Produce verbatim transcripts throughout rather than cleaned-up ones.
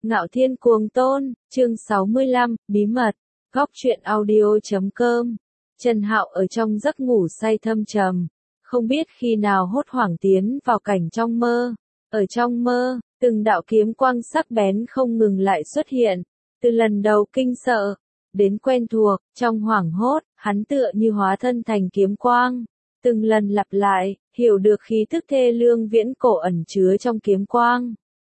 Ngạo Thiên Cuồng Tôn, chương sáu mươi lăm, bí mật, góc truyện audio chấm com. Trần Hạo ở trong giấc ngủ say thâm trầm, không biết khi nào hốt hoảng tiến vào cảnh trong mơ. Ở trong mơ, từng đạo kiếm quang sắc bén không ngừng lại xuất hiện, từ lần đầu kinh sợ, đến quen thuộc, trong hoảng hốt, hắn tựa như hóa thân thành kiếm quang. Từng lần lặp lại, hiểu được khí thức thê lương viễn cổ ẩn chứa trong kiếm quang.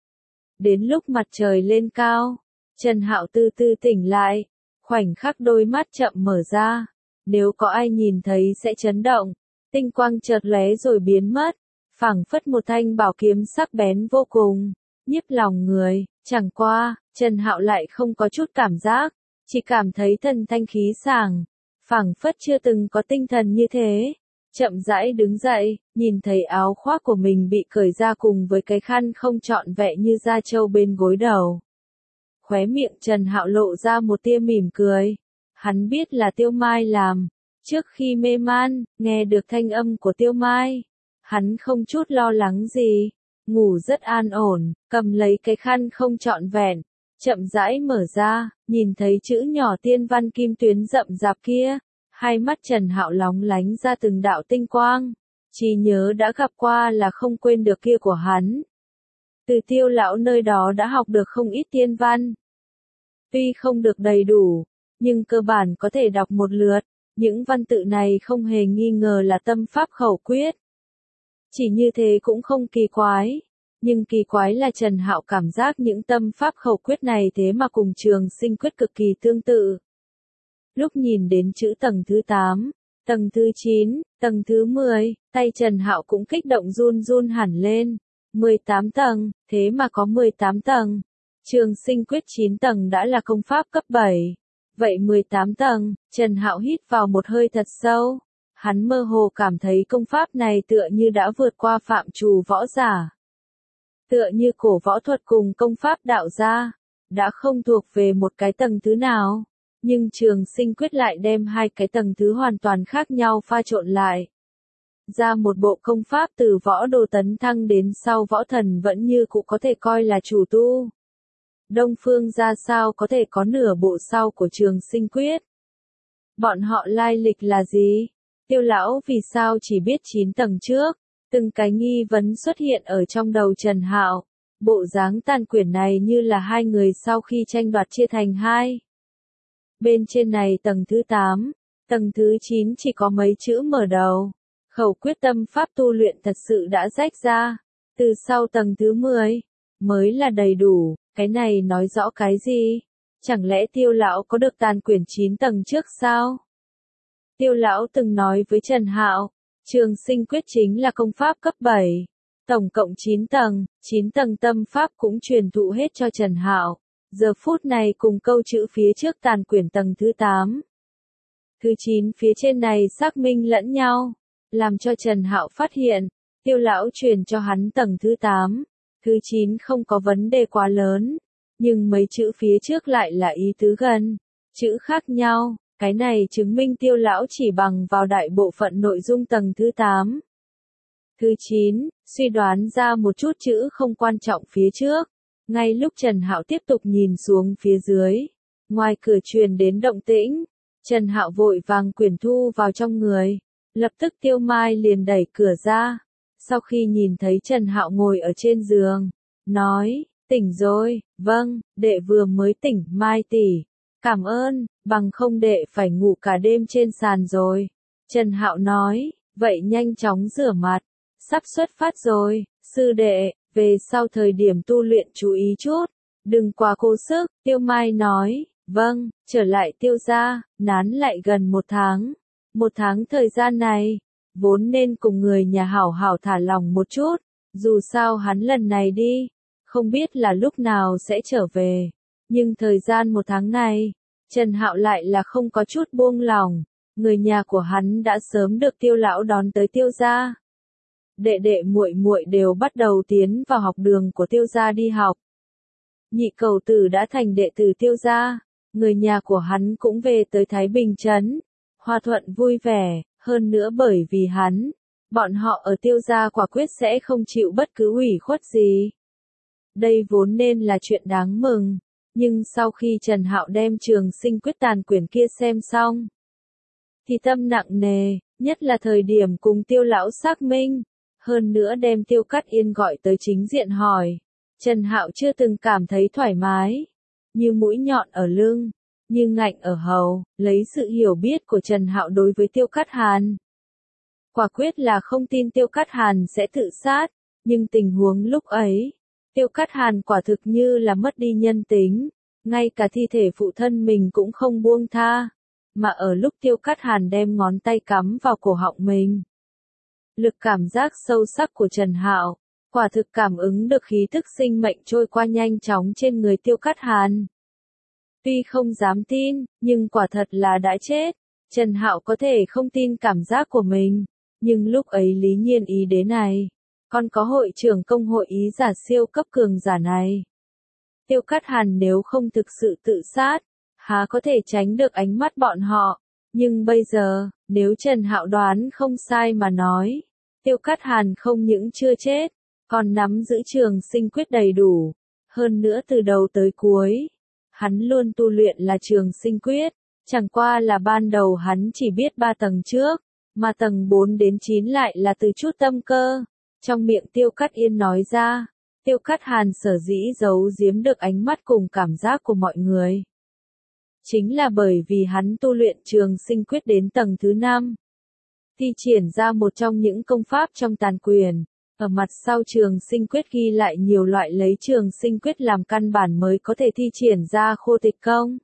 Đến lúc mặt trời lên cao, Trần Hạo từ từ tỉnh lại, khoảnh khắc đôi mắt chậm mở ra, nếu có ai nhìn thấy sẽ chấn động, tinh quang chợt lóe rồi biến mất, phảng phất một thanh bảo kiếm sắc bén vô cùng, nhiếp lòng người, chẳng qua, Trần Hạo lại không có chút cảm giác, chỉ cảm thấy thần thanh khí sảng, phảng phất chưa từng có tinh thần như thế. Chậm rãi đứng dậy, nhìn thấy áo khoác của mình bị cởi ra cùng với cái khăn không trọn vẹn như da trâu bên gối đầu. Khóe miệng Trần Hạo lộ ra một tia mỉm cười. Hắn biết là Tiêu Mai làm. Trước khi mê man, nghe được thanh âm của Tiêu Mai, hắn không chút lo lắng gì, ngủ rất an ổn, cầm lấy cái khăn không trọn vẹn, chậm rãi mở ra, nhìn thấy chữ nhỏ tiên văn kim tuyến rậm rạp kia. Hai mắt Trần Hạo lóng lánh ra từng đạo tinh quang, trí nhớ đã gặp qua là không quên được kia của hắn. Từ Tiêu lão nơi đó đã học được không ít tiên văn. Tuy không được đầy đủ, nhưng cơ bản có thể đọc một lượt, những văn tự này không hề nghi ngờ là tâm pháp khẩu quyết. Chỉ như thế cũng không kỳ quái, nhưng kỳ quái là Trần Hạo cảm giác những tâm pháp khẩu quyết này thế mà cùng Trường Sinh quyết cực kỳ tương tự. Lúc nhìn đến chữ tầng thứ tám, tầng thứ chín, tầng thứ mười, tay Trần Hạo cũng kích động run run hẳn lên. mười tám tầng, thế mà có mười tám tầng. Trường Sinh quyết chín tầng đã là công pháp cấp bảy. Vậy mười tám tầng, Trần Hạo hít vào một hơi thật sâu. Hắn mơ hồ cảm thấy công pháp này tựa như đã vượt qua phạm trù võ giả. Tựa như cổ võ thuật cùng công pháp đạo gia, đã không thuộc về một cái tầng thứ nào. Nhưng Trường Sinh quyết lại đem hai cái tầng thứ hoàn toàn khác nhau pha trộn lại. Ra một bộ công pháp từ võ đồ tấn thăng đến sau võ thần vẫn như cũ có thể coi là chủ tu. Đông Phương ra sao có thể có nửa bộ sau của Trường Sinh quyết? Bọn họ lai lịch là gì? Tiêu lão vì sao chỉ biết chín tầng trước? Từng cái nghi vấn xuất hiện ở trong đầu Trần Hạo. Bộ dáng tàn quyển này như là hai người sau khi tranh đoạt chia thành hai. Bên trên này tầng thứ tám, tầng thứ chín chỉ có mấy chữ mở đầu. Khẩu quyết tâm pháp tu luyện thật sự đã rách ra. Từ sau tầng thứ mười, mới là đầy đủ, cái này nói rõ cái gì? Chẳng lẽ Tiêu lão có được tàn quyển chín tầng trước sao? Tiêu lão từng nói với Trần Hạo, Trường Sinh quyết chính là công pháp cấp bảy. Tổng cộng chín tầng, chín tầng tâm pháp cũng truyền thụ hết cho Trần Hạo. Giờ phút này cùng câu chữ phía trước tàn quyển tầng thứ tám. Thứ chín phía trên này xác minh lẫn nhau, làm cho Trần Hạo phát hiện, Tiêu lão truyền cho hắn tầng thứ tám, thứ chín không có vấn đề quá lớn, nhưng mấy chữ phía trước lại là ý tứ gần, chữ khác nhau, cái này chứng minh Tiêu lão chỉ bằng vào đại bộ phận nội dung tầng thứ tám. Thứ chín, suy đoán ra một chút chữ không quan trọng phía trước. Ngay lúc Trần Hạo tiếp tục nhìn xuống phía dưới, ngoài cửa truyền đến động tĩnh, Trần Hạo vội vàng quyển thu vào trong người, lập tức Tiêu Mai liền đẩy cửa ra, sau khi nhìn thấy Trần Hạo ngồi ở trên giường, nói, tỉnh rồi, vâng, đệ vừa mới tỉnh, Mai tỷ, cảm ơn, bằng không đệ phải ngủ cả đêm trên sàn rồi. Trần Hạo nói, vậy nhanh chóng rửa mặt, sắp xuất phát rồi, sư đệ. Về sau thời điểm tu luyện chú ý chút, đừng quá cố sức, Tiêu Mai nói, vâng, trở lại Tiêu gia, nán lại gần một tháng. Một tháng thời gian này, vốn nên cùng người nhà hảo hảo thả lòng một chút, dù sao hắn lần này đi, không biết là lúc nào sẽ trở về. Nhưng thời gian một tháng này, Trần Hạo lại là không có chút buông lòng, người nhà của hắn đã sớm được Tiêu lão đón tới Tiêu gia. Đệ đệ muội muội đều bắt đầu tiến vào học đường của Tiêu gia đi học. Nhị cầu tử đã thành đệ tử Tiêu gia, người nhà của hắn cũng về tới Thái Bình trấn, hòa thuận vui vẻ, hơn nữa bởi vì hắn, bọn họ ở Tiêu gia quả quyết sẽ không chịu bất cứ ủy khuất gì. Đây vốn nên là chuyện đáng mừng, nhưng sau khi Trần Hạo đem Trường Sinh Quyết tàn quyển kia xem xong, thì tâm nặng nề, nhất là thời điểm cùng Tiêu lão xác minh, hơn nữa đem Tiêu Cát Yên gọi tới chính diện hỏi. Trần Hạo chưa từng cảm thấy thoải mái, như mũi nhọn ở lưng, như ngạnh ở hầu, lấy sự hiểu biết của Trần Hạo đối với Tiêu Cát Hàn. Quả quyết là không tin Tiêu Cát Hàn sẽ tự sát, nhưng tình huống lúc ấy, Tiêu Cát Hàn quả thực như là mất đi nhân tính, ngay cả thi thể phụ thân mình cũng không buông tha, mà ở lúc Tiêu Cát Hàn đem ngón tay cắm vào cổ họng mình. Lực cảm giác sâu sắc của Trần Hạo, quả thực cảm ứng được khí thức sinh mệnh trôi qua nhanh chóng trên người Tiêu Cát Hàn. Tuy không dám tin, nhưng quả thật là đã chết. Trần Hạo có thể không tin cảm giác của mình, nhưng lúc ấy Lý Nhiên ý đến này, còn có hội trưởng công hội ý giả siêu cấp cường giả này. Tiêu Cát Hàn nếu không thực sự tự sát, há có thể tránh được ánh mắt bọn họ, nhưng bây giờ, nếu Trần Hạo đoán không sai mà nói, Tiêu Cát Hàn không những chưa chết, còn nắm giữ Trường Sinh Quyết đầy đủ, hơn nữa từ đầu tới cuối, hắn luôn tu luyện là Trường Sinh Quyết, chẳng qua là ban đầu hắn chỉ biết ba tầng trước, mà tầng bốn đến chín lại là từ chút tâm cơ. Trong miệng Tiêu Cát Yên nói ra, Tiêu Cát Hàn sở dĩ giấu giếm được ánh mắt cùng cảm giác của mọi người. Chính là bởi vì hắn tu luyện Trường Sinh Quyết đến tầng thứ năm. Thi triển ra một trong những công pháp trong tàn quyền, ở mặt sau Trường Sinh Quyết ghi lại nhiều loại lấy Trường Sinh Quyết làm căn bản mới có thể thi triển ra khô tịch công.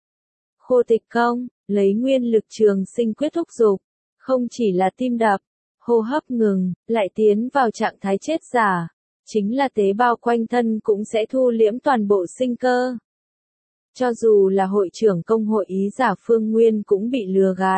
Khô tịch công, lấy nguyên lực Trường Sinh Quyết thúc giục, không chỉ là tim đập, hô hấp ngừng, lại tiến vào trạng thái chết giả, chính là tế bào quanh thân cũng sẽ thu liễm toàn bộ sinh cơ. Cho dù là hội trưởng công hội ý giả Phương Nguyên cũng bị lừa gạt.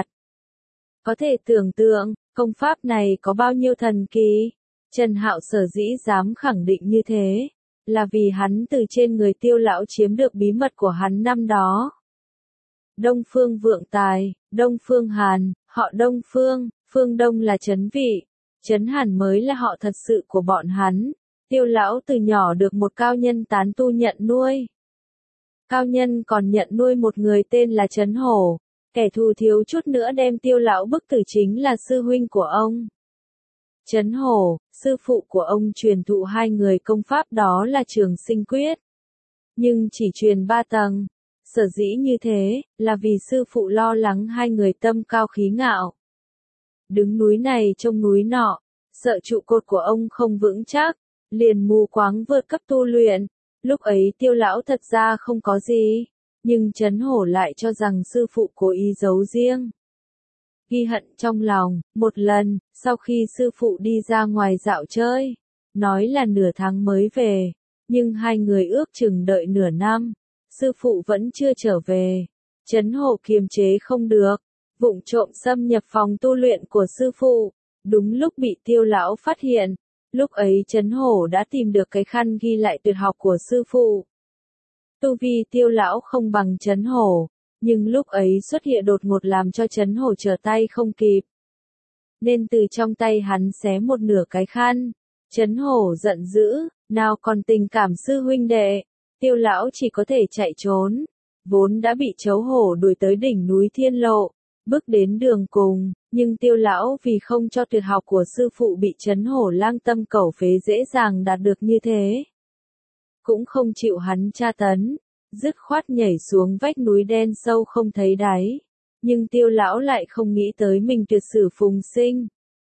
Có thể tưởng tượng, công pháp này có bao nhiêu thần kỳ. Trần Hạo sở dĩ dám khẳng định như thế, là vì hắn từ trên người Tiêu lão chiếm được bí mật của hắn năm đó. Đông Phương Vượng Tài, Đông Phương Hàn, họ Đông Phương, Phương Đông là Trấn Vị, Trấn Hàn mới là họ thật sự của bọn hắn. Tiêu lão từ nhỏ được một cao nhân tán tu nhận nuôi. Cao nhân còn nhận nuôi một người tên là Trấn Hổ, kẻ thù thiếu chút nữa đem Tiêu lão bức tử chính là sư huynh của ông. Trấn Hổ, sư phụ của ông truyền thụ hai người công pháp đó là Trường Sinh Quyết. Nhưng chỉ truyền ba tầng. Sở dĩ như thế, là vì sư phụ lo lắng hai người tâm cao khí ngạo. Đứng núi này trông núi nọ, sợ trụ cột của ông không vững chắc, liền mù quáng vượt cấp tu luyện. Lúc ấy Tiêu lão thật ra không có gì, nhưng Trấn Hổ lại cho rằng sư phụ cố ý giấu riêng. Ghi hận trong lòng, một lần, sau khi sư phụ đi ra ngoài dạo chơi, nói là nửa tháng mới về, nhưng hai người ước chừng đợi nửa năm, sư phụ vẫn chưa trở về. Trấn Hổ kiềm chế không được, vụng trộm xâm nhập phòng tu luyện của sư phụ, đúng lúc bị Tiêu lão phát hiện. Lúc ấy Trấn Hổ đã tìm được cái khăn ghi lại tuyệt học của sư phụ. Tu vi Tiêu lão không bằng Trấn Hổ, nhưng lúc ấy xuất hiện đột ngột làm cho Trấn Hổ trở tay không kịp. Nên từ trong tay hắn xé một nửa cái khăn. Trấn Hổ giận dữ, nào còn tình cảm sư huynh đệ. Tiêu lão chỉ có thể chạy trốn. Vốn đã bị Chấu Hổ đuổi tới đỉnh núi Thiên Lộ, bước đến đường cùng, nhưng Tiêu lão vì không cho tuyệt học của sư phụ bị Trấn Hổ lang tâm cẩu phế dễ dàng đạt được như thế. Cũng không chịu hắn tra tấn, dứt khoát nhảy xuống vách núi đen sâu không thấy đáy. Nhưng Tiêu lão lại không nghĩ tới mình tuyệt sử phùng sinh.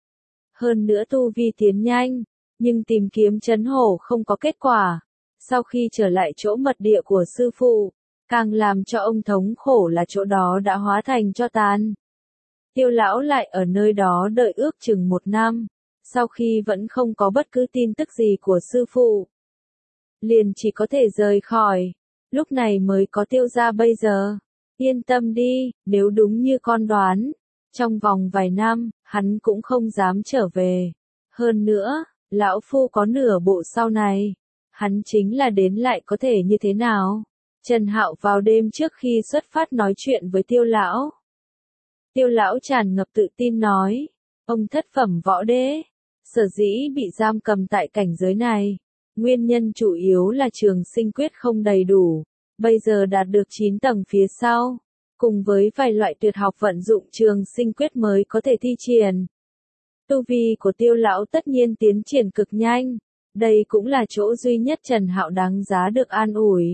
Hơn nữa tu vi tiến nhanh, nhưng tìm kiếm Trấn Hổ không có kết quả. Sau khi trở lại chỗ mật địa của sư phụ, càng làm cho ông thống khổ là chỗ đó đã hóa thành tro tàn. Tiêu lão lại ở nơi đó đợi ước chừng một năm, sau khi vẫn không có bất cứ tin tức gì của sư phụ. Liền chỉ có thể rời khỏi, lúc này mới có Tiêu gia bây giờ. Yên tâm đi, nếu đúng như con đoán, trong vòng vài năm, hắn cũng không dám trở về. Hơn nữa, lão phu có nửa bộ sau này, hắn chính là đến lại có thể như thế nào? Trần Hạo vào đêm trước khi xuất phát nói chuyện với Tiêu lão. Tiêu lão tràn ngập tự tin nói, ông thất phẩm võ đế, sở dĩ bị giam cầm tại cảnh giới này, Nguyên nhân chủ yếu là trường sinh quyết không đầy đủ, bây giờ đạt được chín tầng phía sau, cùng với vài loại tuyệt học vận dụng trường sinh quyết mới có thể thi triển. Tu vi của Tiêu lão tất nhiên tiến triển cực nhanh, đây cũng là chỗ duy nhất Trần Hạo đáng giá được an ủi.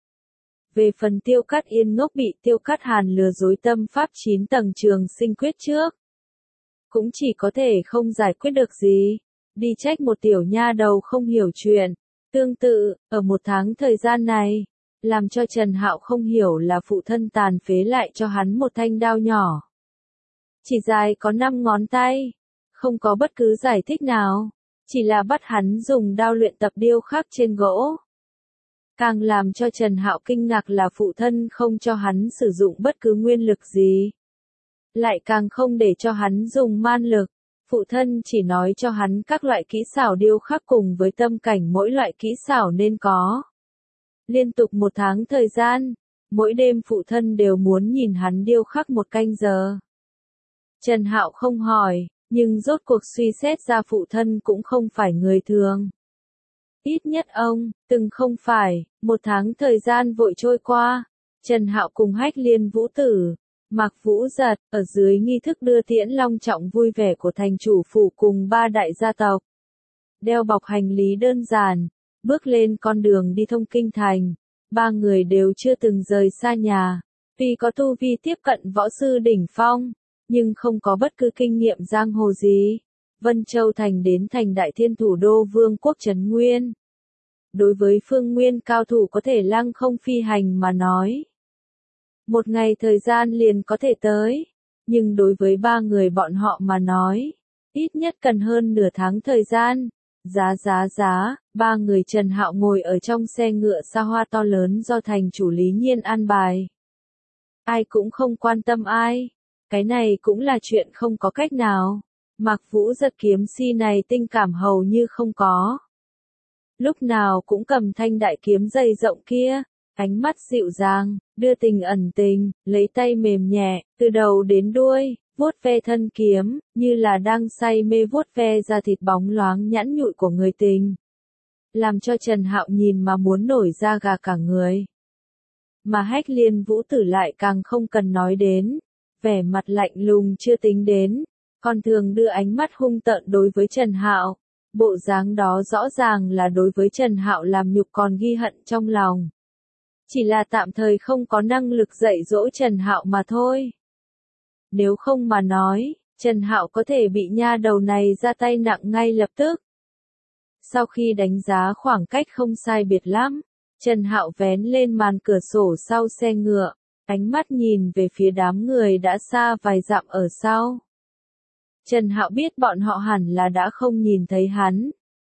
Về phần Tiêu Cát Yên ngốc bị Tiêu Cát Hàn lừa dối tâm pháp chín tầng trường sinh quyết trước, cũng chỉ có thể không giải quyết được gì, đi trách một tiểu nha đầu không hiểu chuyện. Tương tự, ở một tháng thời gian này, làm cho Trần Hạo không hiểu là phụ thân tàn phế lại cho hắn một thanh đao nhỏ. Chỉ dài có năm ngón tay, không có bất cứ giải thích nào, chỉ là bắt hắn dùng đao luyện tập điêu khắc trên gỗ. Càng làm cho Trần Hạo kinh ngạc là phụ thân không cho hắn sử dụng bất cứ nguyên lực gì. Lại càng không để cho hắn dùng man lực, phụ thân chỉ nói cho hắn các loại kỹ xảo điêu khắc cùng với tâm cảnh mỗi loại kỹ xảo nên có. Liên tục một tháng thời gian, mỗi đêm phụ thân đều muốn nhìn hắn điêu khắc một canh giờ. Trần Hạo không hỏi, nhưng rốt cuộc suy xét ra phụ thân cũng không phải người thường. Ít nhất ông, từng không phải, một tháng thời gian vội trôi qua, Trần Hạo cùng Hách Liên Vũ Tử, Mạc Vũ Giật, ở dưới nghi thức đưa tiễn long trọng vui vẻ của thành chủ phủ cùng ba đại gia tộc. Đeo bọc hành lý đơn giản, bước lên con đường đi thông kinh thành, ba người đều chưa từng rời xa nhà, tuy có tu vi tiếp cận võ sư đỉnh phong, nhưng không có bất cứ kinh nghiệm giang hồ gì. Vân Châu Thành đến thành đại thiên thủ đô vương quốc Trấn Nguyên. Đối với phương nguyên cao thủ có thể lăng không phi hành mà nói, một ngày thời gian liền có thể tới, nhưng đối với ba người bọn họ mà nói, ít nhất cần hơn nửa tháng thời gian. Giá giá giá, ba người Trần Hạo ngồi ở trong xe ngựa xa hoa to lớn do thành chủ Lý Nhiên an bài. Ai cũng không quan tâm ai, cái này cũng là chuyện không có cách nào. Mạc Vũ Giật kiếm si này tình cảm hầu như không có. Lúc nào cũng cầm thanh đại kiếm dày rộng kia, ánh mắt dịu dàng, đưa tình ẩn tình, lấy tay mềm nhẹ, từ đầu đến đuôi, vuốt ve thân kiếm, như là đang say mê vuốt ve da thịt bóng loáng nhẵn nhụi của người tình. Làm cho Trần Hạo nhìn mà muốn nổi da gà cả người. Mà Hách Liên Vũ Tử lại càng không cần nói đến, vẻ mặt lạnh lùng chưa tính đến, còn thường đưa ánh mắt hung tợn đối với Trần Hạo. Bộ dáng đó rõ ràng là đối với Trần Hạo làm nhục còn ghi hận trong lòng. Chỉ là tạm thời không có năng lực dạy dỗ Trần Hạo mà thôi. Nếu không mà nói, Trần Hạo có thể bị nha đầu này ra tay nặng ngay lập tức. Sau khi đánh giá khoảng cách không sai biệt lắm, Trần Hạo vén lên màn cửa sổ sau xe ngựa, ánh mắt nhìn về phía đám người đã xa vài dặm ở sau. Trần Hạo biết bọn họ hẳn là đã không nhìn thấy hắn.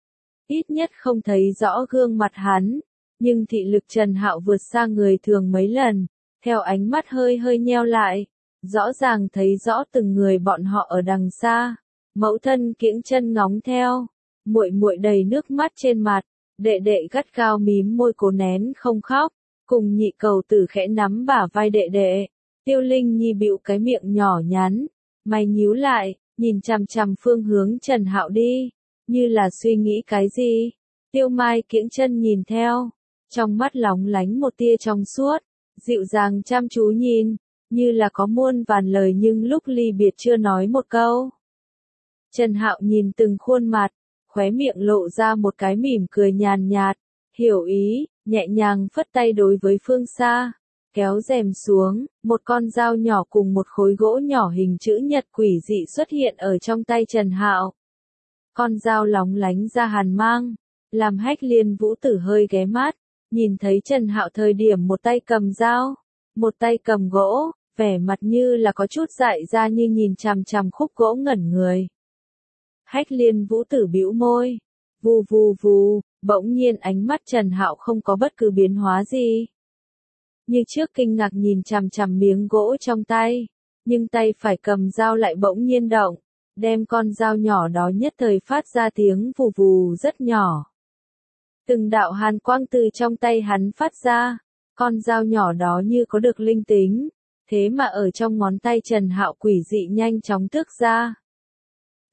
Ít nhất không thấy rõ gương mặt hắn, nhưng thị lực Trần Hạo vượt xa người thường mấy lần, theo ánh mắt hơi hơi nheo lại, rõ ràng thấy rõ từng người bọn họ ở đằng xa. Mẫu thân kiễng chân ngóng theo, muội muội đầy nước mắt trên mặt, đệ đệ gắt gao mím môi cố nén không khóc, cùng nhị cầu tử khẽ nắm bả vai đệ đệ. Tiêu Linh Nhi bĩu cái miệng nhỏ nhắn, mày nhíu lại, nhìn chằm chằm phương hướng Trần Hạo đi, như là suy nghĩ cái gì. Tiêu Mai kiễng chân nhìn theo, trong mắt lóng lánh một tia trong suốt, dịu dàng chăm chú nhìn, như là có muôn vàn lời nhưng lúc ly biệt chưa nói một câu. Trần Hạo nhìn từng khuôn mặt, khóe miệng lộ ra một cái mỉm cười nhàn nhạt, hiểu ý, nhẹ nhàng phất tay đối với phương xa, kéo rèm xuống, một con dao nhỏ cùng một khối gỗ nhỏ hình chữ nhật quỷ dị xuất hiện ở trong tay Trần Hạo. Con dao lóng lánh ra hàn mang, làm Hách Liên Vũ Tử hơi ghé mắt, nhìn thấy Trần Hạo thời điểm một tay cầm dao, một tay cầm gỗ, vẻ mặt như là có chút dại ra như nhìn chằm chằm khúc gỗ ngẩn người. Hách Liên Vũ Tử bĩu môi, vù vù vù, bỗng nhiên ánh mắt Trần Hạo không có bất cứ biến hóa gì. Như trước kinh ngạc nhìn chằm chằm miếng gỗ trong tay, nhưng tay phải cầm dao lại bỗng nhiên động, đem con dao nhỏ đó nhất thời phát ra tiếng vù vù rất nhỏ. Từng đạo hàn quang từ trong tay hắn phát ra, con dao nhỏ đó như có được linh tính, thế mà ở trong ngón tay Trần Hạo quỷ dị nhanh chóng tước ra.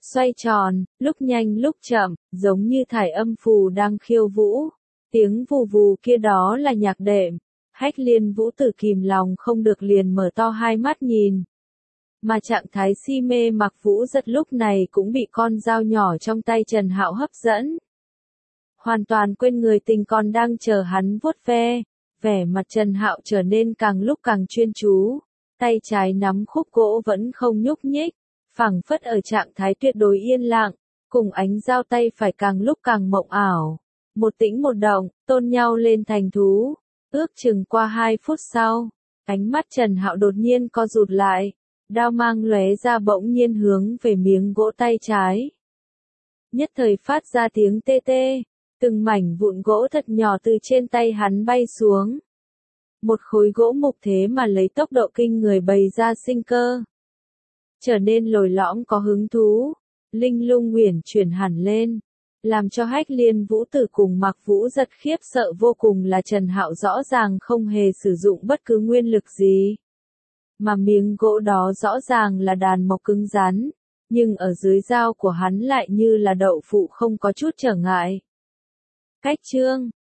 xoay tròn, lúc nhanh lúc chậm, giống như thải âm phù đang khiêu vũ. Tiếng vù vù kia đó là nhạc đệm. Hách Liên Vũ Tử kìm lòng không được liền mở to hai mắt nhìn. Mà trạng thái si mê Mạc Vũ Giật lúc này cũng bị con dao nhỏ trong tay Trần Hạo hấp dẫn. Hoàn toàn quên người tình còn đang chờ hắn vuốt ve, vẻ mặt Trần Hạo trở nên càng lúc càng chuyên chú, tay trái nắm khúc gỗ vẫn không nhúc nhích, phảng phất ở trạng thái tuyệt đối yên lặng, cùng ánh dao tay phải càng lúc càng mộng ảo. Một tĩnh một động, tôn nhau lên thành thú, ước chừng qua hai phút sau, ánh mắt Trần Hạo đột nhiên co rụt lại, đao mang lóe ra bỗng nhiên hướng về miếng gỗ tay trái. Nhất thời phát ra tiếng tê tê. Từng mảnh vụn gỗ thật nhỏ từ trên tay hắn bay xuống. Một khối gỗ mục thế mà lấy tốc độ kinh người bày ra sinh cơ. Trở nên lồi lõm có hứng thú, linh lung uyển chuyển hẳn lên. Làm cho Hách Liên Vũ Tử cùng Mạc Vũ Giật khiếp sợ vô cùng là Trần Hạo rõ ràng không hề sử dụng bất cứ nguyên lực gì. Mà miếng gỗ đó rõ ràng là đàn mộc cứng rắn, nhưng ở dưới dao của hắn lại như là đậu phụ không có chút trở ngại. Cách chương